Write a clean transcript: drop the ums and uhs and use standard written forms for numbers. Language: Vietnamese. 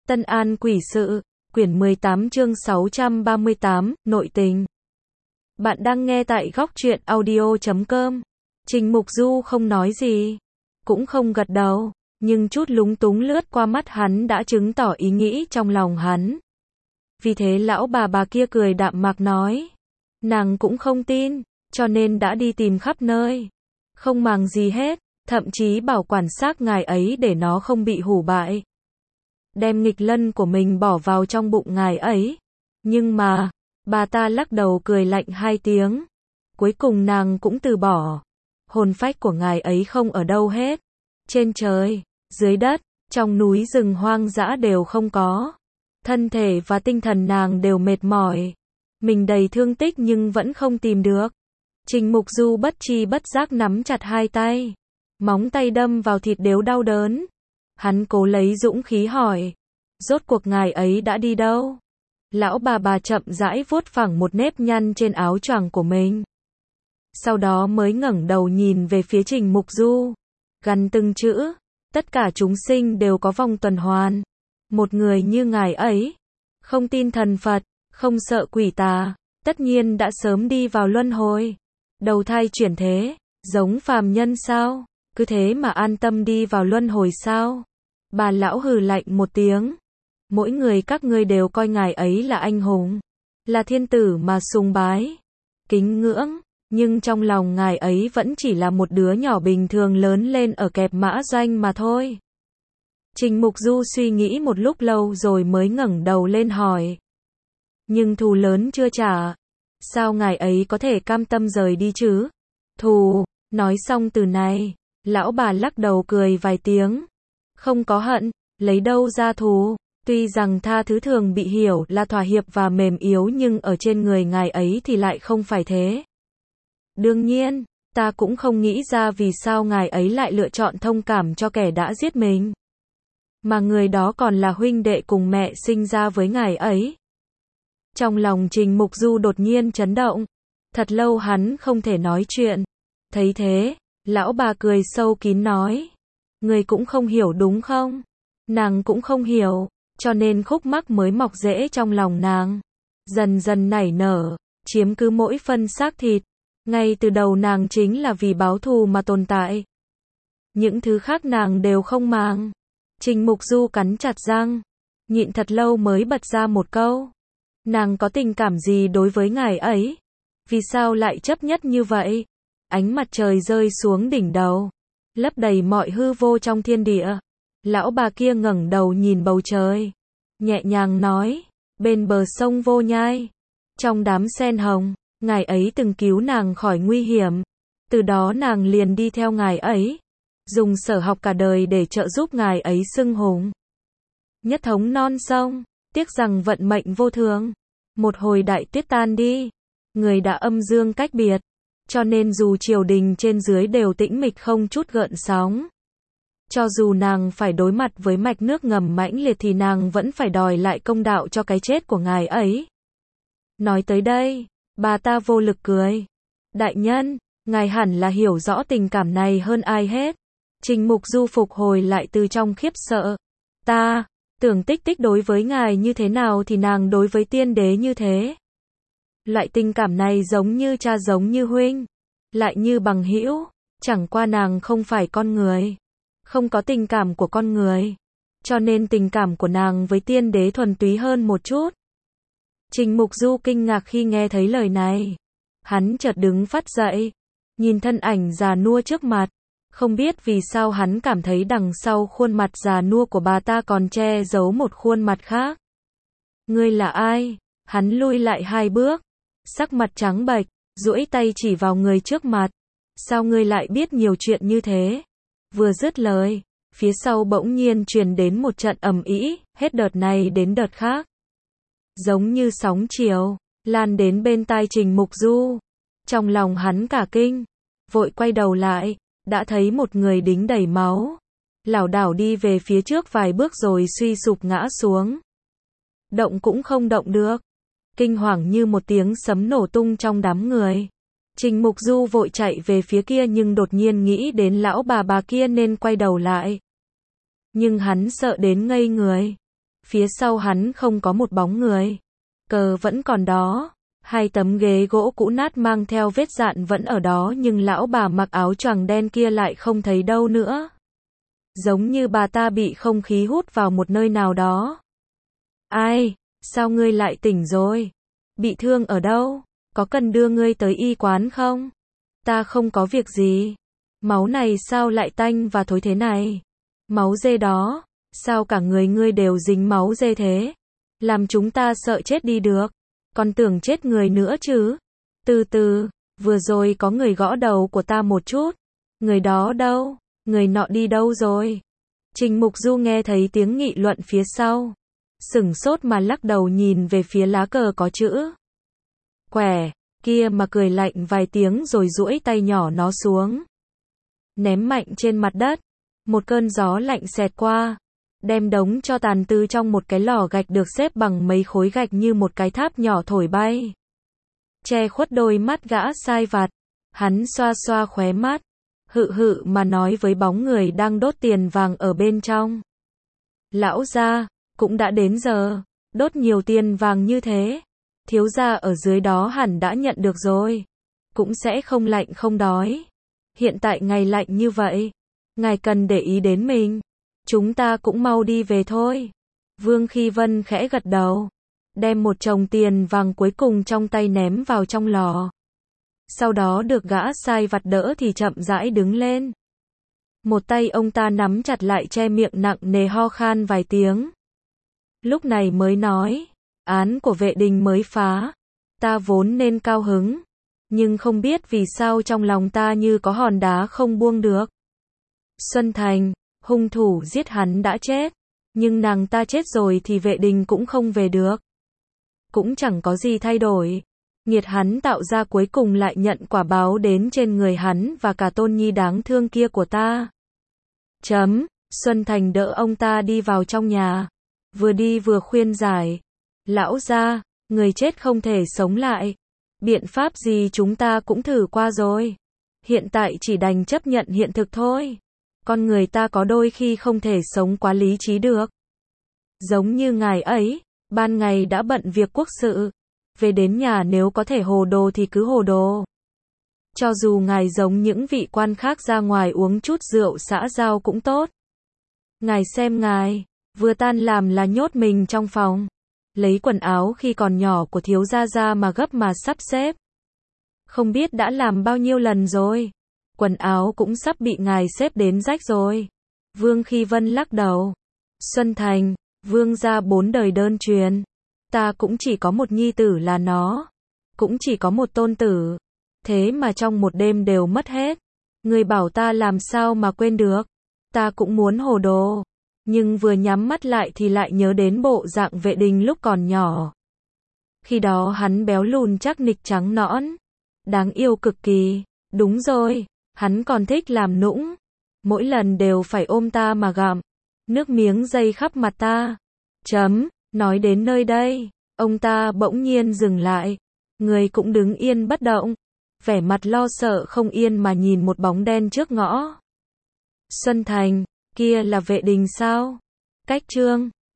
Tân An Quỷ Sự, quyển 18 chương 638, Nội tình. Bạn đang nghe tại Góc Truyện Audio.com. Trình Mục Du không nói gì, cũng không gật đầu, nhưng chút lúng túng lướt qua mắt hắn đã chứng tỏ ý nghĩ trong lòng hắn. Vì thế lão bà kia cười đạm mạc nói, nàng cũng không tin, cho nên đã đi tìm khắp nơi, không màng gì hết, thậm chí bảo quản xác ngài ấy để nó không bị hủ bại. Đem nghịch lân của mình bỏ vào trong bụng ngài ấy. Nhưng mà, bà ta lắc đầu cười lạnh hai tiếng. Cuối cùng nàng cũng từ bỏ. Hồn phách của ngài ấy không ở đâu hết. Trên trời, dưới đất, trong núi rừng hoang dã đều không có. Thân thể và tinh thần nàng đều mệt mỏi. Mình đầy thương tích nhưng vẫn không tìm được. Trình Mục Du bất tri bất giác nắm chặt hai tay. Móng tay đâm vào thịt đều đau đớn. Hắn cố lấy dũng khí hỏi, rốt cuộc ngài ấy đã đi đâu? Lão bà chậm rãi vuốt phẳng một nếp nhăn trên áo choàng của mình. Sau đó mới ngẩng đầu nhìn về phía Trình Mục Du, gằn từng chữ, tất cả chúng sinh đều có vòng tuần hoàn. Một người như ngài ấy, không tin thần Phật, không sợ quỷ tà, tất nhiên đã sớm đi vào luân hồi, đầu thai chuyển thế, giống phàm nhân sao? Cứ thế mà an tâm đi vào luân hồi sao? Bà lão hừ lạnh một tiếng. Mỗi người các ngươi đều coi ngài ấy là anh hùng, là thiên tử mà sùng bái, kính ngưỡng, nhưng trong lòng ngài ấy vẫn chỉ là một đứa nhỏ bình thường lớn lên ở kẹp mã doanh mà thôi. Trình Mục Du suy nghĩ một lúc lâu rồi mới ngẩng đầu lên hỏi. Nhưng thù lớn chưa trả, sao ngài ấy có thể cam tâm rời đi chứ? Thù, nói xong từ này, lão bà lắc đầu cười vài tiếng. Không có hận, lấy đâu ra thù? Tuy rằng tha thứ thường bị hiểu là thỏa hiệp và mềm yếu nhưng ở trên người ngài ấy thì lại không phải thế. Đương nhiên, ta cũng không nghĩ ra vì sao ngài ấy lại lựa chọn thông cảm cho kẻ đã giết mình. Mà người đó còn là huynh đệ cùng mẹ sinh ra với ngài ấy. Trong lòng Trình Mục Du đột nhiên chấn động. Thật lâu hắn không thể nói chuyện. Thấy thế, lão bà cười sâu kín nói. Người cũng không hiểu đúng không? Nàng cũng không hiểu, cho nên khúc mắc mới mọc rễ trong lòng nàng. Dần dần nảy nở, chiếm cứ mỗi phân xác thịt. Ngay từ đầu nàng chính là vì báo thù mà tồn tại. Những thứ khác nàng đều không màng. Trình Mục Du cắn chặt răng, nhịn thật lâu mới bật ra một câu. Nàng có tình cảm gì đối với ngài ấy? Vì sao lại chấp nhất như vậy? Ánh mặt trời rơi xuống đỉnh đầu, lấp đầy mọi hư vô trong thiên địa. Lão bà kia ngẩng đầu nhìn bầu trời, nhẹ nhàng nói, bên bờ sông Vô Nhai, trong đám sen hồng, ngài ấy từng cứu nàng khỏi nguy hiểm. Từ đó nàng liền đi theo ngài ấy, dùng sở học cả đời để trợ giúp ngài ấy xưng hùng. Nhất thống non sông, tiếc rằng vận mệnh vô thường. Một hồi đại tuyết tan đi, người đã âm dương cách biệt, cho nên dù triều đình trên dưới đều tĩnh mịch không chút gợn sóng. Cho dù nàng phải đối mặt với mạch nước ngầm mãnh liệt thì nàng vẫn phải đòi lại công đạo cho cái chết của ngài ấy. Nói tới đây, bà ta vô lực cười. Đại nhân, ngài hẳn là hiểu rõ tình cảm này hơn ai hết. Trình Mục Du phục hồi lại từ trong khiếp sợ. Ta, tưởng Tích Tích đối với ngài như thế nào thì nàng đối với tiên đế như thế. Loại tình cảm này giống như cha giống như huynh, lại như bằng hữu, chẳng qua nàng không phải con người. Không có tình cảm của con người, cho nên tình cảm của nàng với tiên đế thuần túy hơn một chút. Trình Mục Du kinh ngạc khi nghe thấy lời này. Hắn chợt đứng phắt dậy, nhìn thân ảnh già nua trước mặt. Không biết vì sao hắn cảm thấy đằng sau khuôn mặt già nua của bà ta còn che giấu một khuôn mặt khác. Ngươi là ai? Hắn lui lại hai bước, sắc mặt trắng bệch, duỗi tay chỉ vào người trước mặt. Sao ngươi lại biết nhiều chuyện như thế? Vừa dứt lời, phía sau bỗng nhiên truyền đến một trận ầm ĩ, hết đợt này đến đợt khác. Giống như sóng chiều, lan đến bên tai Trình Mục Du. Trong lòng hắn cả kinh, vội quay đầu lại, đã thấy một người đính đầy máu, lảo đảo đi về phía trước vài bước rồi suy sụp ngã xuống. Động cũng không động được. Kinh hoàng như một tiếng sấm nổ tung trong đám người. Trình Mục Du vội chạy về phía kia nhưng đột nhiên nghĩ đến lão bà kia nên quay đầu lại. Nhưng hắn sợ đến ngây người. Phía sau hắn không có một bóng người. Cờ vẫn còn đó. Hai tấm ghế gỗ cũ nát mang theo vết dạn vẫn ở đó nhưng lão bà mặc áo choàng đen kia lại không thấy đâu nữa. Giống như bà ta bị không khí hút vào một nơi nào đó. Ai, sao ngươi lại tỉnh rồi? Bị thương ở đâu? Có cần đưa ngươi tới y quán không? Ta không có việc gì. Máu này sao lại tanh và thối thế này? Máu dê đó, sao cả người ngươi đều dính máu dê thế? Làm chúng ta sợ chết đi được. Còn tưởng chết người nữa chứ. Từ từ, vừa rồi có người gõ đầu của ta một chút. Người đó đâu? Người nọ đi đâu rồi? Trình Mục Du nghe thấy tiếng nghị luận phía sau. Sửng sốt mà lắc đầu nhìn về phía lá cờ có chữ quẻ, kia mà cười lạnh vài tiếng rồi duỗi tay nhỏ nó xuống. Ném mạnh trên mặt đất. Một cơn gió lạnh xẹt qua. Đem đống cho tàn từ trong một cái lò gạch được xếp bằng mấy khối gạch như một cái tháp nhỏ thổi bay. Che khuất đôi mắt gã sai vặt. Hắn xoa xoa khóe mắt. Hự hự mà nói với bóng người đang đốt tiền vàng ở bên trong. Lão gia, cũng đã đến giờ. Đốt nhiều tiền vàng như thế. Thiếu gia ở dưới đó hẳn đã nhận được rồi. Cũng sẽ không lạnh không đói. Hiện tại ngày lạnh như vậy. Ngài cần để ý đến mình. Chúng ta cũng mau đi về thôi. Vương Khi Vân khẽ gật đầu. Đem một chồng tiền vàng cuối cùng trong tay ném vào trong lò. Sau đó được gã sai vặt đỡ thì chậm rãi đứng lên. Một tay ông ta nắm chặt lại che miệng nặng nề ho khan vài tiếng. Lúc này mới nói. Án của vệ đình mới phá. Ta vốn nên cao hứng. Nhưng không biết vì sao trong lòng ta như có hòn đá không buông được. Xuân Thành, hung thủ giết hắn đã chết. Nhưng nàng ta chết rồi thì vệ đình cũng không về được. Cũng chẳng có gì thay đổi. Nghiệt hắn tạo ra cuối cùng lại nhận quả báo đến trên người hắn và cả tôn nhi đáng thương kia của ta. Xuân Thành đỡ ông ta đi vào trong nhà. Vừa đi vừa khuyên giải. Lão gia, người chết không thể sống lại. Biện pháp gì chúng ta cũng thử qua rồi. Hiện tại chỉ đành chấp nhận hiện thực thôi. Con người ta có đôi khi không thể sống quá lý trí được. Giống như ngài ấy, ban ngày đã bận việc quốc sự. Về đến nhà nếu có thể hồ đồ thì cứ hồ đồ. Cho dù ngài giống những vị quan khác ra ngoài uống chút rượu xã giao cũng tốt. Ngài xem ngài, vừa tan làm là nhốt mình trong phòng. Lấy quần áo khi còn nhỏ của thiếu gia ra mà gấp mà sắp xếp. Không biết đã làm bao nhiêu lần rồi. Quần áo cũng sắp bị ngài xếp đến rách rồi. Vương Khi Vân lắc đầu. Xuân Thành, vương gia 4 đời đơn truyền. Ta cũng chỉ có một nhi tử là nó. Cũng chỉ có một tôn tử. Thế mà trong một đêm đều mất hết. Người bảo ta làm sao mà quên được. Ta cũng muốn hồ đồ. Nhưng vừa nhắm mắt lại thì lại nhớ đến bộ dạng vệ đình lúc còn nhỏ. Khi đó hắn béo lùn chắc nịch trắng nõn. Đáng yêu cực kỳ. Đúng rồi, hắn còn thích làm nũng. Mỗi lần đều phải ôm ta mà gặm. Nước miếng dây khắp mặt ta. Nói đến nơi đây, ông ta bỗng nhiên dừng lại. Người cũng đứng yên bất động. Vẻ mặt lo sợ không yên mà nhìn một bóng đen trước ngõ. Xuân Thành, kia là vệ đình sao? Cách chương